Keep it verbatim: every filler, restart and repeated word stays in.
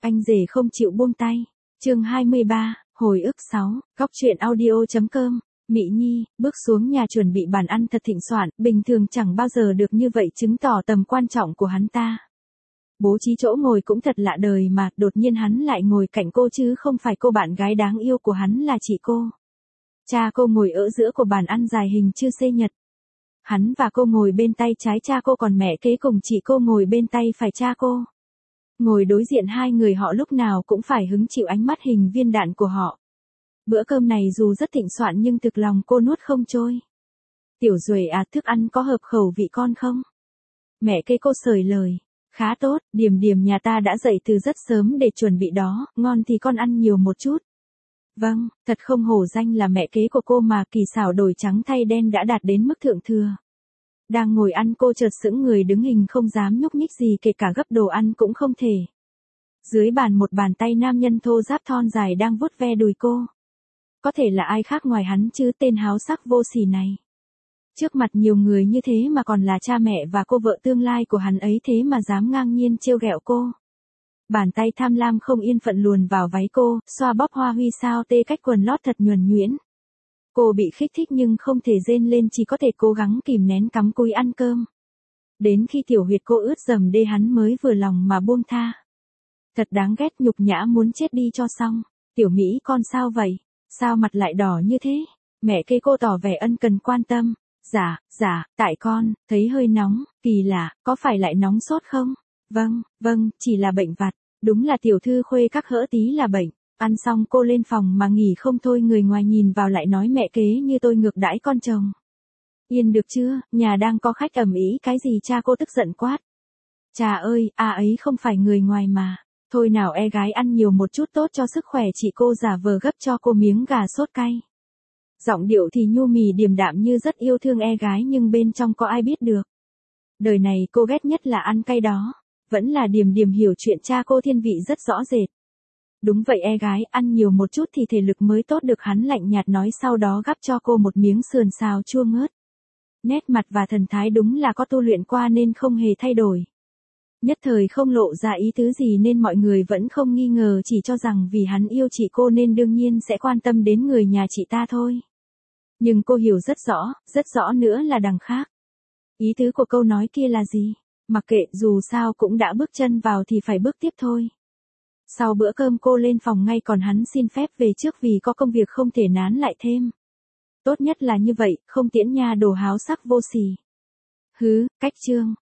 Anh rể không chịu buông tay. Chương hai mươi ba, hồi ức sáu, góc truyện audio.com. Mị Nhi, bước xuống nhà chuẩn bị bàn ăn thật thịnh soạn, bình thường chẳng bao giờ được như vậy, chứng tỏ tầm quan trọng của hắn ta. Bố trí chỗ ngồi cũng thật lạ đời mà, đột nhiên hắn lại ngồi cạnh cô chứ không phải cô bạn gái đáng yêu của hắn là chị cô. Cha cô ngồi ở giữa của bàn ăn dài hình chữ C nhật. Hắn và cô ngồi bên tay trái cha cô, còn mẹ kế cùng chị cô ngồi bên tay phải cha cô. Ngồi đối diện hai người họ lúc nào cũng phải hứng chịu ánh mắt hình viên đạn của họ. Bữa cơm này dù rất thịnh soạn nhưng thực lòng cô nuốt không trôi. Tiểu Duệ à, thức ăn có hợp khẩu vị con không? Mẹ kế cô sởi lời. Khá tốt, Điềm Điềm nhà ta đã dậy từ rất sớm để chuẩn bị đó, ngon thì con ăn nhiều một chút. Vâng, thật không hổ danh là mẹ kế của cô mà, kỳ xảo đổi trắng thay đen đã đạt đến mức thượng thừa. Đang ngồi ăn cô chợt sững người đứng hình không dám nhúc nhích gì, kể cả gấp đồ ăn cũng không thể. Dưới bàn một bàn tay nam nhân thô ráp thon dài đang vuốt ve đùi cô. Có thể là ai khác ngoài hắn chứ, tên háo sắc vô sỉ này. Trước mặt nhiều người như thế mà còn là cha mẹ và cô vợ tương lai của hắn ấy, thế mà dám ngang nhiên trêu ghẹo cô. Bàn tay tham lam không yên phận luồn vào váy cô, xoa bóp hoa huy sao tê cách quần lót thật nhuần nhuyễn. Cô bị kích thích nhưng không thể rên lên, chỉ có thể cố gắng kìm nén cắm cúi ăn cơm. Đến khi tiểu huyệt cô ướt dầm đê hắn mới vừa lòng mà buông tha. Thật đáng ghét, nhục nhã muốn chết đi cho xong. Tiểu Mỹ con sao vậy? Sao mặt lại đỏ như thế? Mẹ kế cô tỏ vẻ ân cần quan tâm. Dạ, dạ, tại con, thấy hơi nóng, kỳ lạ, có phải lại nóng sốt không? Vâng, vâng, chỉ là bệnh vặt. Đúng là tiểu thư khuê các hỡ tí là bệnh. Ăn xong cô lên phòng mà nghỉ không thôi, người ngoài nhìn vào lại nói mẹ kế như tôi ngược đãi con chồng. Yên được chưa, nhà đang có khách ầm ĩ cái gì, cha cô tức giận quát. Cha ơi, a ấy không phải người ngoài mà. Thôi nào e gái ăn nhiều một chút tốt cho sức khỏe, chị cô giả vờ gấp cho cô miếng gà sốt cay. Giọng điệu thì nhu mì điềm đạm như rất yêu thương e gái, nhưng bên trong có ai biết được. Đời này cô ghét nhất là ăn cay đó. Vẫn là Điềm Điềm hiểu chuyện cha cô thiên vị rất rõ rệt. Đúng vậy e gái, ăn nhiều một chút thì thể lực mới tốt được, hắn lạnh nhạt nói, sau đó gắp cho cô một miếng sườn xào chua ngớt. Nét mặt và thần thái đúng là có tu luyện qua nên không hề thay đổi. Nhất thời không lộ ra ý tứ gì nên mọi người vẫn không nghi ngờ, chỉ cho rằng vì hắn yêu chị cô nên đương nhiên sẽ quan tâm đến người nhà chị ta thôi. Nhưng cô hiểu rất rõ, rất rõ nữa là đằng khác. Ý tứ của câu nói kia là gì? Mặc kệ, dù sao cũng đã bước chân vào thì phải bước tiếp thôi. Sau bữa cơm cô lên phòng ngay, còn hắn xin phép về trước vì có công việc không thể nán lại thêm. Tốt nhất là như vậy, không tiễn nha, đồ háo sắc vô sỉ. Hứ, cách trương.